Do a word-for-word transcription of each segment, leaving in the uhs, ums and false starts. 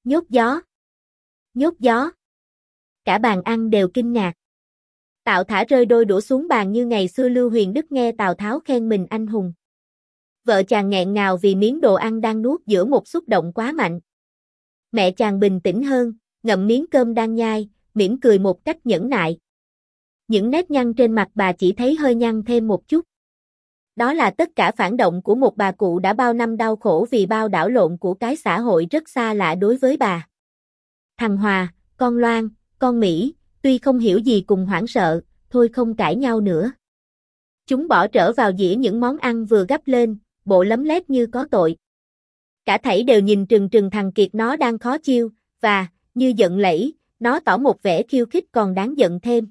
Nhốt gió. Nhốt gió. Cả bàn ăn đều kinh ngạc. Tạo thả rơi đôi đũa xuống bàn như ngày xưa Lưu Huyền Đức nghe Tào Tháo khen mình anh hùng. Vợ chàng nghẹn ngào vì miếng đồ ăn đang nuốt giữa một xúc động quá mạnh. Mẹ chàng bình tĩnh hơn, ngậm miếng cơm đang nhai, mỉm cười một cách nhẫn nại. Những nét nhăn trên mặt bà chỉ thấy hơi nhăn thêm một chút. Đó là tất cả phản động của một bà cụ đã bao năm đau khổ vì bao đảo lộn của cái xã hội rất xa lạ đối với bà. Thằng Hòa, con Loan, con Mỹ, tuy không hiểu gì cùng hoảng sợ, thôi không cãi nhau nữa. Chúng bỏ trở vào dĩa những món ăn vừa gắp lên, bộ lấm lét như có tội. Cả thảy đều nhìn trừng trừng thằng Kiệt nó đang khó chiêu, và, như giận lẫy, nó tỏ một vẻ khiêu khích còn đáng giận thêm.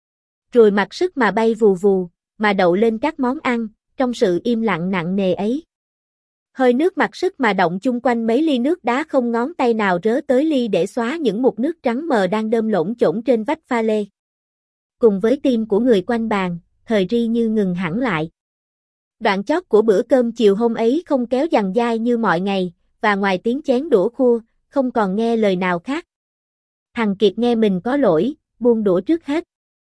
Rồi mặc sức mà bay vù vù, mà đậu lên các món ăn, trong sự im lặng nặng nề ấy. Hơi nước mặc sức mà động chung quanh mấy ly nước đá không ngón tay nào rớ tới ly để xóa những mụn nước trắng mờ đang đơm lổn chổn trên vách pha lê. Cùng với tim của người quanh bàn, thời ri như ngừng hẳn lại. Đoạn chót của bữa cơm chiều hôm ấy không kéo dằng dai như mọi ngày, và ngoài tiếng chén đũa khua, không còn nghe lời nào khác. Thằng Kiệt nghe mình có lỗi, buông đũa trước hết.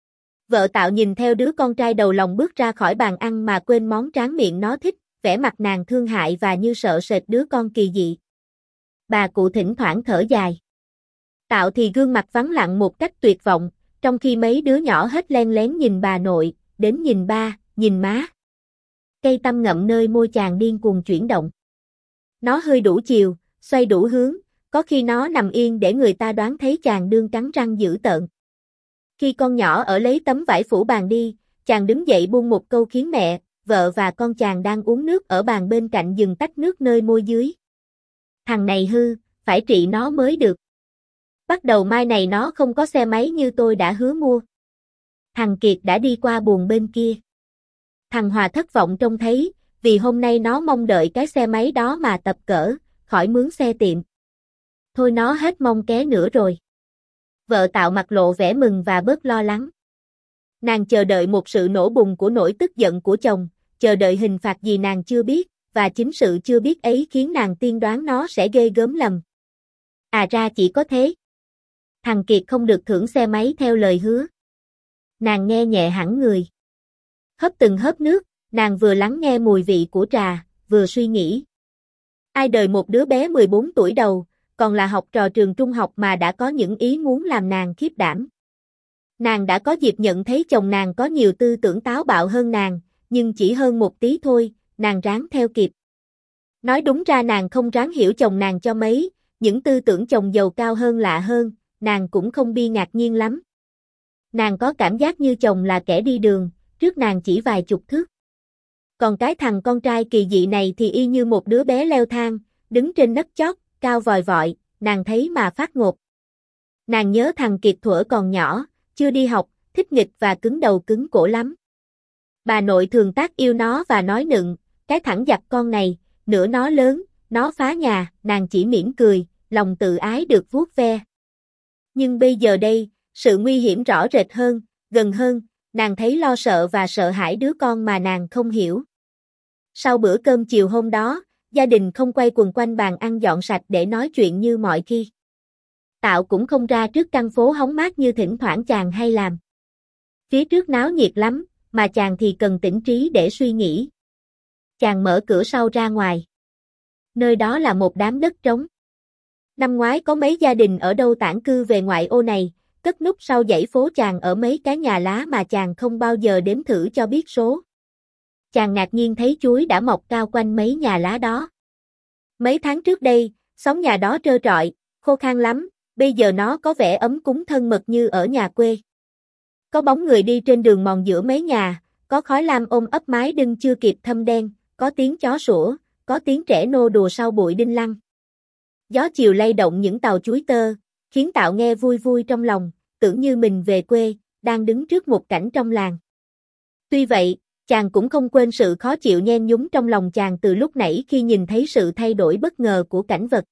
Vợ Tạo nhìn theo đứa con trai đầu lòng bước ra khỏi bàn ăn mà quên món tráng miệng nó thích, vẻ mặt nàng thương hại và như sợ sệt đứa con kỳ dị. Bà cụ thỉnh thoảng thở dài. Tạo thì gương mặt vắng lặng một cách tuyệt vọng, trong khi mấy đứa nhỏ hết len lén nhìn bà nội, đến nhìn ba, nhìn má. Cây tăm ngậm nơi môi chàng điên cuồng chuyển động. Nó hơi đủ chiều, xoay đủ hướng, có khi nó nằm yên để người ta đoán thấy chàng đương cắn răng dữ tợn. Khi con nhỏ ở lấy tấm vải phủ bàn đi, chàng đứng dậy buông một câu khiến mẹ, vợ và con chàng đang uống nước ở bàn bên cạnh dừng tách nước nơi môi dưới. Thằng này hư, phải trị nó mới được. Bắt đầu mai này nó không có xe máy như tôi đã hứa mua. Thằng Kiệt đã đi qua buồng bên kia. Thằng Hòa thất vọng trông thấy, vì hôm nay nó mong đợi cái xe máy đó mà tập cỡ, khỏi mướn xe tiệm. Thôi nó hết mong ké nữa rồi. Vợ Tạo mặt lộ vẻ mừng và bớt lo lắng. Nàng chờ đợi một sự nổ bùng của nỗi tức giận của chồng, chờ đợi hình phạt gì nàng chưa biết, và chính sự chưa biết ấy khiến nàng tiên đoán nó sẽ ghê gớm lầm. À ra chỉ có thế. Thằng Kiệt không được thưởng xe máy theo lời hứa. Nàng nghe nhẹ hẳn người. Hớp từng hớp nước, nàng vừa lắng nghe mùi vị của trà, vừa suy nghĩ. Ai đời một đứa bé mười bốn tuổi đầu, còn là học trò trường trung học mà đã có những ý muốn làm nàng khiếp đảm. Nàng đã có dịp nhận thấy chồng nàng có nhiều tư tưởng táo bạo hơn nàng, nhưng chỉ hơn một tí thôi, nàng ráng theo kịp. Nói đúng ra nàng không ráng hiểu chồng nàng cho mấy, những tư tưởng chồng giàu cao hơn lạ hơn, nàng cũng không bi ngạc nhiên lắm. Nàng có cảm giác như chồng là kẻ đi đường, trước nàng chỉ vài chục thước. Còn cái thằng con trai kỳ dị này thì y như một đứa bé leo thang, đứng trên nấc chót, cao vòi vọi, nàng thấy mà phát ngột. Nàng nhớ thằng Kiệt thuở còn nhỏ, chưa đi học, thích nghịch và cứng đầu cứng cổ lắm. Bà nội thường tác yêu nó và nói nựng, cái thằng giặc con này, nửa nó lớn, nó phá nhà, nàng chỉ mỉm cười, lòng tự ái được vuốt ve. Nhưng bây giờ đây, sự nguy hiểm rõ rệt hơn, gần hơn, nàng thấy lo sợ và sợ hãi đứa con mà nàng không hiểu. Sau bữa cơm chiều hôm đó, gia đình không quay quần quanh bàn ăn dọn sạch để nói chuyện như mọi khi. Tạo cũng không ra trước căn phố hóng mát như thỉnh thoảng chàng hay làm. Phía trước náo nhiệt lắm, mà chàng thì cần tĩnh trí để suy nghĩ. Chàng mở cửa sau ra ngoài. Nơi đó là một đám đất trống. Năm ngoái có mấy gia đình ở đâu tản cư về ngoại ô này, cất núp sau dãy phố chàng ở mấy cái nhà lá mà chàng không bao giờ đếm thử cho biết số. Chàng ngạc nhiên thấy chuối đã mọc cao quanh mấy nhà lá đó. Mấy tháng trước đây, xóm nhà đó trơ trọi, khô khan lắm, bây giờ nó có vẻ ấm cúng thân mật như ở nhà quê. Có bóng người đi trên đường mòn giữa mấy nhà, có khói lam ôm ấp mái đưng chưa kịp thâm đen, có tiếng chó sủa, có tiếng trẻ nô đùa sau bụi đinh lăng. Gió chiều lay động những tàu chuối tơ, khiến Tạo nghe vui vui trong lòng, tưởng như mình về quê, đang đứng trước một cảnh trong làng. Tuy vậy, chàng cũng không quên sự khó chịu nhen nhúm trong lòng chàng từ lúc nãy khi nhìn thấy sự thay đổi bất ngờ của cảnh vật.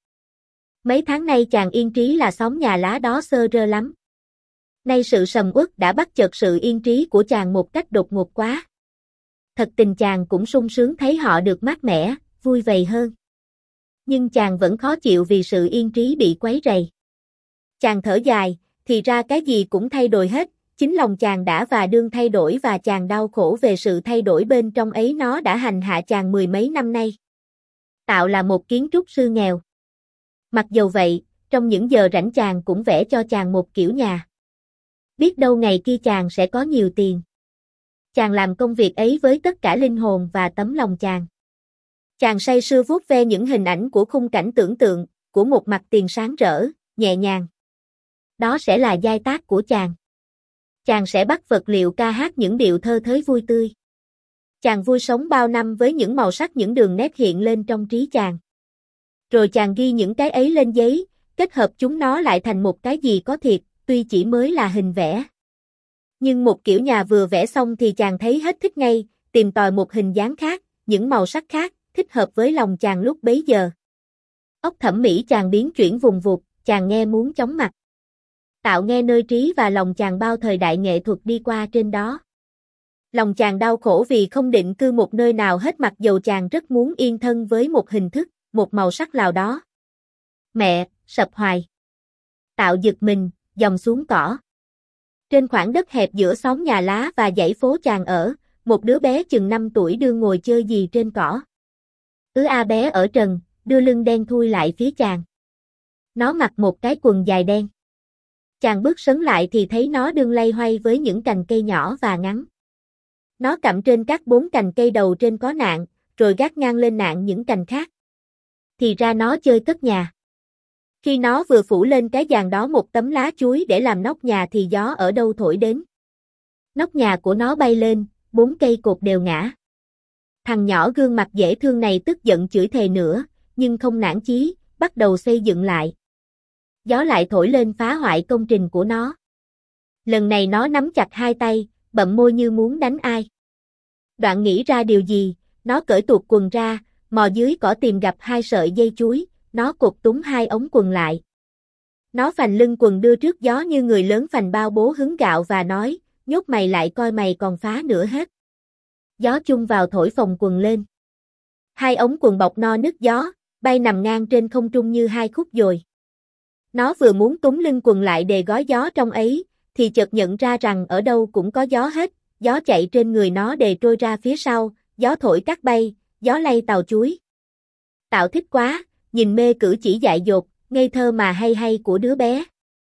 Mấy tháng nay chàng yên trí là xóm nhà lá đó xơ rơ lắm. Nay sự sầm uất đã bắt chợt sự yên trí của chàng một cách đột ngột quá. Thật tình chàng cũng sung sướng thấy họ được mát mẻ, vui vầy hơn. Nhưng chàng vẫn khó chịu vì sự yên trí bị quấy rầy. Chàng thở dài, thì ra cái gì cũng thay đổi hết, chính lòng chàng đã và đương thay đổi và chàng đau khổ về sự thay đổi bên trong ấy, nó đã hành hạ chàng mười mấy năm nay. Tạo là một kiến trúc sư nghèo. Mặc dầu vậy, trong những giờ rảnh chàng cũng vẽ cho chàng một kiểu nhà. Biết đâu ngày kia chàng sẽ có nhiều tiền. Chàng làm công việc ấy với tất cả linh hồn và tấm lòng chàng. Chàng say sưa vuốt ve những hình ảnh của khung cảnh tưởng tượng, của một mặt tiền sáng rỡ, nhẹ nhàng. Đó sẽ là giai tác của chàng. Chàng sẽ bắt vật liệu ca hát những điệu thơ thới vui tươi. Chàng vui sống bao năm với những màu sắc, những đường nét hiện lên trong trí chàng. Rồi chàng ghi những cái ấy lên giấy, kết hợp chúng nó lại thành một cái gì có thiệt, tuy chỉ mới là hình vẽ. Nhưng một kiểu nhà vừa vẽ xong thì chàng thấy hết thích ngay, tìm tòi một hình dáng khác, những màu sắc khác, thích hợp với lòng chàng lúc bấy giờ. Óc thẩm mỹ chàng biến chuyển vùng vụt, chàng nghe muốn chóng mặt. Tạo nghe nơi trí và lòng chàng bao thời đại nghệ thuật đi qua trên đó. Lòng chàng đau khổ vì không định cư một nơi nào hết, mặc dầu chàng rất muốn yên thân với một hình thức, một màu sắc nào đó. Mẹ, sập hoài. Tạo giật mình, dòng xuống cỏ. Trên khoảng đất hẹp giữa xóm nhà lá và dãy phố chàng ở, một đứa bé chừng năm tuổi đương ngồi chơi gì trên cỏ. Ứ a bé ở trần, đưa lưng đen thui lại phía chàng. Nó mặc một cái quần dài đen. Chàng bước sấn lại thì thấy nó đương lay hoay với những cành cây nhỏ và ngắn. Nó cặm trên các bốn cành cây đầu trên có nạng, rồi gác ngang lên nạng những cành khác. Thì ra nó chơi cất nhà. Khi nó vừa phủ lên cái giàn đó một tấm lá chuối để làm nóc nhà thì gió ở đâu thổi đến. Nóc nhà của nó bay lên, bốn cây cột đều ngã. Thằng nhỏ gương mặt dễ thương này tức giận chửi thề nữa, nhưng không nản chí, bắt đầu xây dựng lại. Gió lại thổi lên phá hoại công trình của nó. Lần này nó nắm chặt hai tay, bậm môi như muốn đánh ai. Đoạn nghĩ ra điều gì, nó cởi tuột quần ra, mò dưới cỏ tìm gặp hai sợi dây chuối, nó cột túm hai ống quần lại. Nó phành lưng quần đưa trước gió như người lớn phành bao bố hứng gạo và nói, nhốt mày lại coi mày còn phá nữa hết. Gió chung vào thổi phồng quần lên. Hai ống quần bọc no nứt gió, bay nằm ngang trên không trung như hai khúc dồi. Nó vừa muốn túm lưng quần lại để gói gió trong ấy, thì chợt nhận ra rằng ở đâu cũng có gió hết, gió chạy trên người nó để trôi ra phía sau, gió thổi cát bay, gió lay tàu chuối. Tạo thích quá, nhìn mê cử chỉ dại dột, ngây thơ mà hay hay của đứa bé.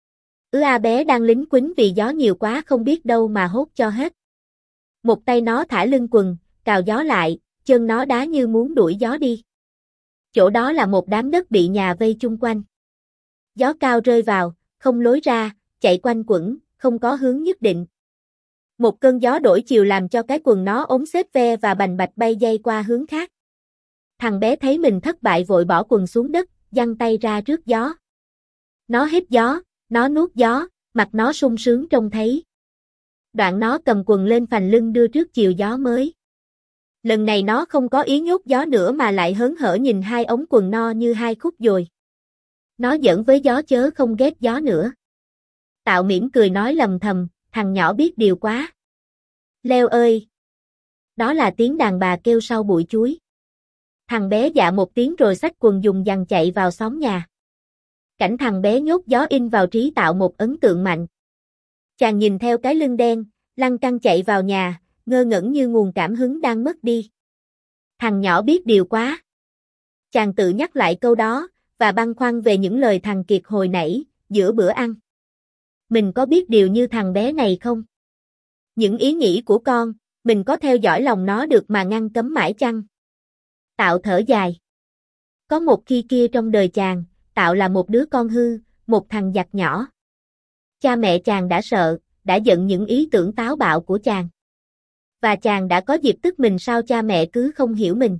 Ứ a bé đang lính quýnh vì gió nhiều quá không biết đâu mà hốt cho hết. Một tay nó thả lưng quần, cào gió lại, chân nó đá như muốn đuổi gió đi. Chỗ đó là một đám đất bị nhà vây chung quanh. Gió cao rơi vào, không lối ra, chạy quanh quẩn, không có hướng nhất định. Một cơn gió đổi chiều làm cho cái quần nó ống xếp ve và bành bạch bay dây qua hướng khác. Thằng bé thấy mình thất bại vội bỏ quần xuống đất, giăng tay ra rước gió. Nó hít gió, nó nuốt gió, mặt nó sung sướng trông thấy. Đoạn nó cầm quần lên phành lưng đưa trước chiều gió mới. Lần này nó không có ý nhốt gió nữa mà lại hớn hở nhìn hai ống quần no như hai khúc dồi. Nó giỡn với gió chớ không ghét gió nữa. Tạo mỉm cười nói lầm thầm, thằng nhỏ biết điều quá. Leo ơi! Đó là tiếng đàn bà kêu sau bụi chuối. Thằng bé dạ một tiếng rồi xách quần dùng dằng chạy vào xóm nhà. Cảnh thằng bé nhốt gió in vào trí Tạo một ấn tượng mạnh. Chàng nhìn theo cái lưng đen, lăng căng chạy vào nhà, ngơ ngẩn như nguồn cảm hứng đang mất đi. Thằng nhỏ biết điều quá. Chàng tự nhắc lại câu đó, và băn khoăn về những lời thằng Kiệt hồi nãy, giữa bữa ăn. Mình có biết điều như thằng bé này không? Những ý nghĩ của con, mình có theo dõi lòng nó được mà ngăn cấm mãi chăng? Tạo thở dài. Có một khi kia trong đời chàng, Tạo là một đứa con hư, một thằng giặc nhỏ. Cha mẹ chàng đã sợ, đã giận những ý tưởng táo bạo của chàng. Và chàng đã có dịp tức mình sao cha mẹ cứ không hiểu mình.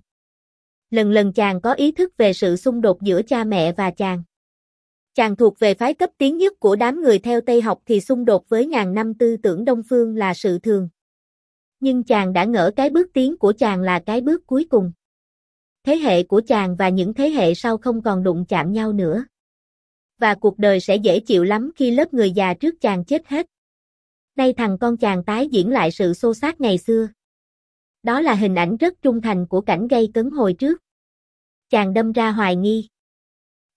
Lần lần chàng có ý thức về sự xung đột giữa cha mẹ và chàng. Chàng thuộc về phái cấp tiến nhất của đám người theo Tây học thì xung đột với ngàn năm tư tưởng Đông phương là sự thường. Nhưng chàng đã ngỡ cái bước tiến của chàng là cái bước cuối cùng. Thế hệ của chàng và những thế hệ sau không còn đụng chạm nhau nữa. Và cuộc đời sẽ dễ chịu lắm khi lớp người già trước chàng chết hết. Nay thằng con chàng tái diễn lại sự xô xát ngày xưa. Đó là hình ảnh rất trung thành của cảnh gây cấn hồi trước. Chàng đâm ra hoài nghi.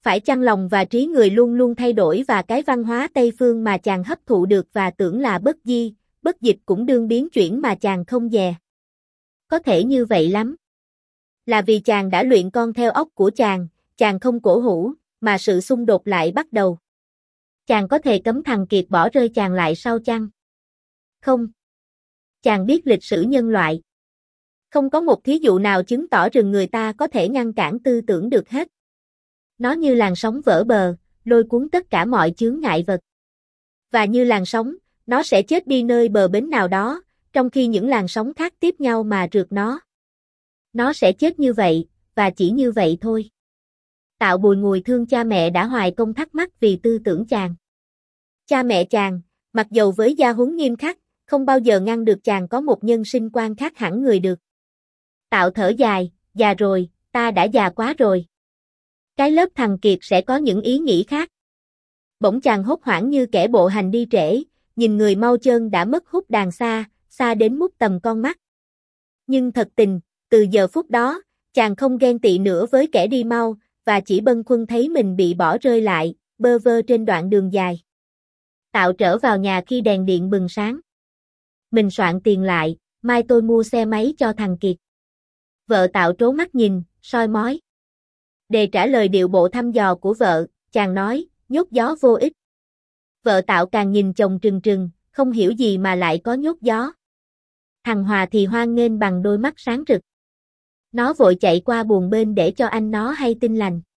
Phải chăng lòng và trí người luôn luôn thay đổi và cái văn hóa Tây phương mà chàng hấp thụ được và tưởng là bất di, bất dịch cũng đương biến chuyển mà chàng không dè. Có thể như vậy lắm. Là vì chàng đã luyện con theo óc của chàng, chàng không cổ hủ, mà sự xung đột lại bắt đầu. Chàng có thể cấm thằng Kiệt bỏ rơi chàng lại sao chăng? Không. Chàng biết lịch sử nhân loại. Không có một thí dụ nào chứng tỏ rừng người ta có thể ngăn cản tư tưởng được hết. Nó như làn sóng vỡ bờ, lôi cuốn tất cả mọi chướng ngại vật. Và như làn sóng, nó sẽ chết đi nơi bờ bến nào đó, trong khi những làn sóng khác tiếp nhau mà rượt nó. Nó sẽ chết như vậy, và chỉ như vậy thôi. Tạo Bùi ngùi thương cha mẹ đã hoài công thắc mắc vì tư tưởng chàng. Cha mẹ chàng, mặc dầu với gia huấn nghiêm khắc, không bao giờ ngăn được chàng có một nhân sinh quan khác hẳn người được. Tạo thở dài, già rồi, ta đã già quá rồi. Cái lớp thằng Kiệt sẽ có những ý nghĩ khác. Bỗng chàng hốt hoảng như kẻ bộ hành đi trễ, nhìn người mau chân đã mất hút đàn xa, xa đến mút tầm con mắt. Nhưng thật tình, từ giờ phút đó, chàng không ghen tị nữa với kẻ đi mau, và chỉ bâng khuâng thấy mình bị bỏ rơi lại, bơ vơ trên đoạn đường dài. Tạo trở vào nhà khi đèn điện bừng sáng. Mình soạn tiền lại, mai tôi mua xe máy cho thằng Kiệt. Vợ Tạo trố mắt nhìn, soi mói. Để trả lời điệu bộ thăm dò của vợ, chàng nói, nhốt gió vô ích. Vợ Tạo càng nhìn chồng trừng trừng, không hiểu gì mà lại có nhốt gió. Thằng Hòa thì hoan nghênh bằng đôi mắt sáng rực. Nó vội chạy qua buồng bên để cho anh nó hay tin lành.